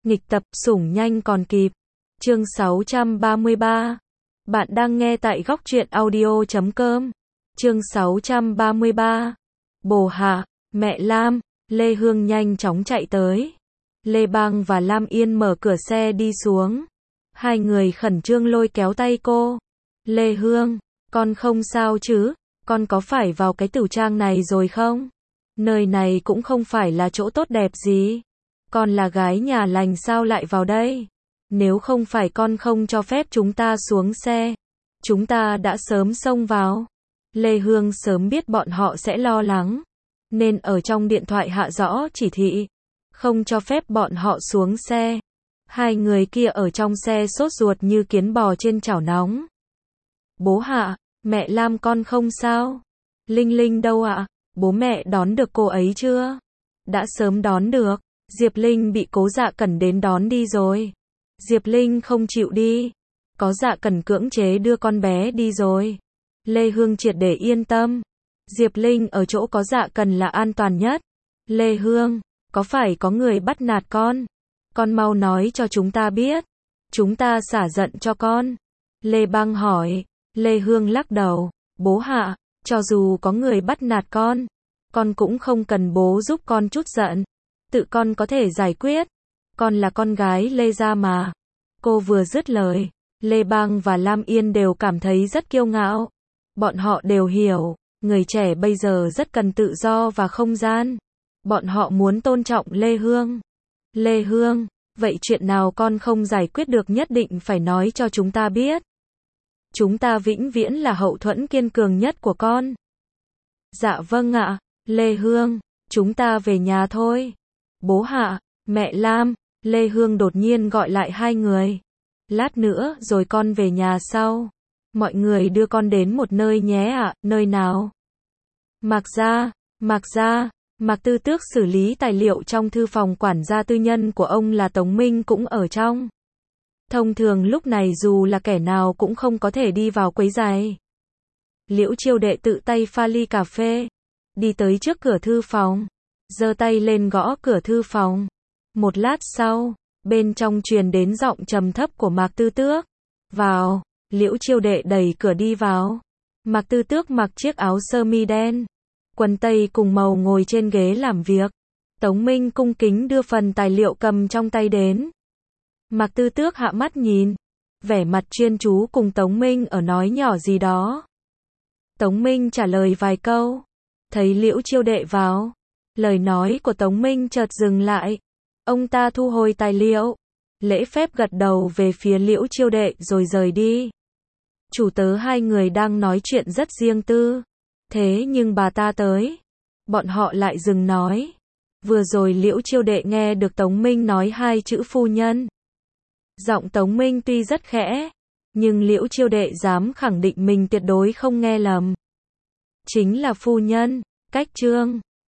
Nghịch tập, sủng nhanh còn kịp. Chương 633. Bạn đang nghe tại góc truyện audio.com. Chương 633. Bồ Hạ, mẹ Lam, Lê Hương nhanh chóng chạy tới. Lê Bang và Lam Yên mở cửa xe đi xuống. Hai người khẩn trương lôi kéo tay cô. Lê Hương, con không sao chứ? Con có phải vào cái tử trang này rồi không? Nơi này cũng không phải là chỗ tốt đẹp gì. Con là gái nhà lành sao lại vào đây? Nếu không phải con không cho phép chúng ta xuống xe, chúng ta đã sớm xông vào. Lê Hương sớm biết bọn họ sẽ lo lắng, nên ở trong điện thoại hạ rõ chỉ thị, không cho phép bọn họ xuống xe. Hai người kia ở trong xe sốt ruột như kiến bò trên chảo nóng. Bố Hạ, mẹ Lam con không sao? Linh Linh đâu ạ? Bố mẹ đón được cô ấy chưa? Đã sớm đón được. Diệp Linh bị Cố Dạ Cẩn đến đón đi rồi. Diệp Linh không chịu đi. Có Dạ Cẩn cưỡng chế đưa con bé đi rồi. Lê Hương triệt để yên tâm. Diệp Linh ở chỗ có Dạ Cẩn là an toàn nhất. Lê Hương, có phải có người bắt nạt con? Con mau nói cho chúng ta biết. Chúng ta xả giận cho con. Lê Bang hỏi. Lê Hương lắc đầu. Bố Hạ, cho dù có người bắt nạt con cũng không cần bố giúp con chút giận. Tự con có thể giải quyết. Con là con gái Lê gia mà. Cô vừa dứt lời, Lê Bang và Lam Yên đều cảm thấy rất kiêu ngạo. Bọn họ đều hiểu, người trẻ bây giờ rất cần tự do và không gian. Bọn họ muốn tôn trọng Lê Hương. Lê Hương, vậy chuyện nào con không giải quyết được nhất định phải nói cho chúng ta biết. Chúng ta vĩnh viễn là hậu thuẫn kiên cường nhất của con. Dạ vâng ạ, Lê Hương, chúng ta về nhà thôi. Bố Hạ, mẹ Lam, Lê Hương đột nhiên gọi lại hai người. Lát nữa rồi con về nhà sau. Mọi người đưa con đến một nơi nhé ạ. Nơi nào? Mạc Gia, Mạc Tư Tước xử lý tài liệu trong thư phòng quản gia tư nhân của ông là Tống Minh cũng ở trong. Thông thường lúc này dù là kẻ nào cũng không có thể đi vào quấy rầy. Liễu Chiêu Đệ tự tay pha ly cà phê, đi tới trước cửa thư phòng, giơ tay lên gõ cửa thư phòng. Một lát sau, bên trong truyền đến giọng trầm thấp của Mạc Tư Tước. Vào. Liễu Chiêu Đệ đẩy cửa đi vào. Mạc Tư Tước mặc chiếc áo sơ mi đen, quần tây cùng màu ngồi trên ghế làm việc. Tống Minh cung kính đưa phần tài liệu cầm trong tay đến. Mạc Tư Tước hạ mắt nhìn, vẻ mặt chuyên chú cùng Tống Minh ở nói nhỏ gì đó. Tống Minh trả lời vài câu. Thấy Liễu Chiêu Đệ vào, lời nói của Tống Minh chợt dừng lại. Ông ta thu hồi tài liệu, lễ phép gật đầu về phía Liễu Chiêu Đệ rồi rời đi. Chủ tớ hai người đang nói chuyện rất riêng tư. Thế nhưng bà ta tới, bọn họ lại dừng nói. Vừa rồi Liễu Chiêu Đệ nghe được Tống Minh nói hai chữ phu nhân. Giọng Tống Minh tuy rất khẽ, nhưng Liễu Chiêu Đệ dám khẳng định mình tuyệt đối không nghe lầm. Chính là phu nhân, Cách Trương.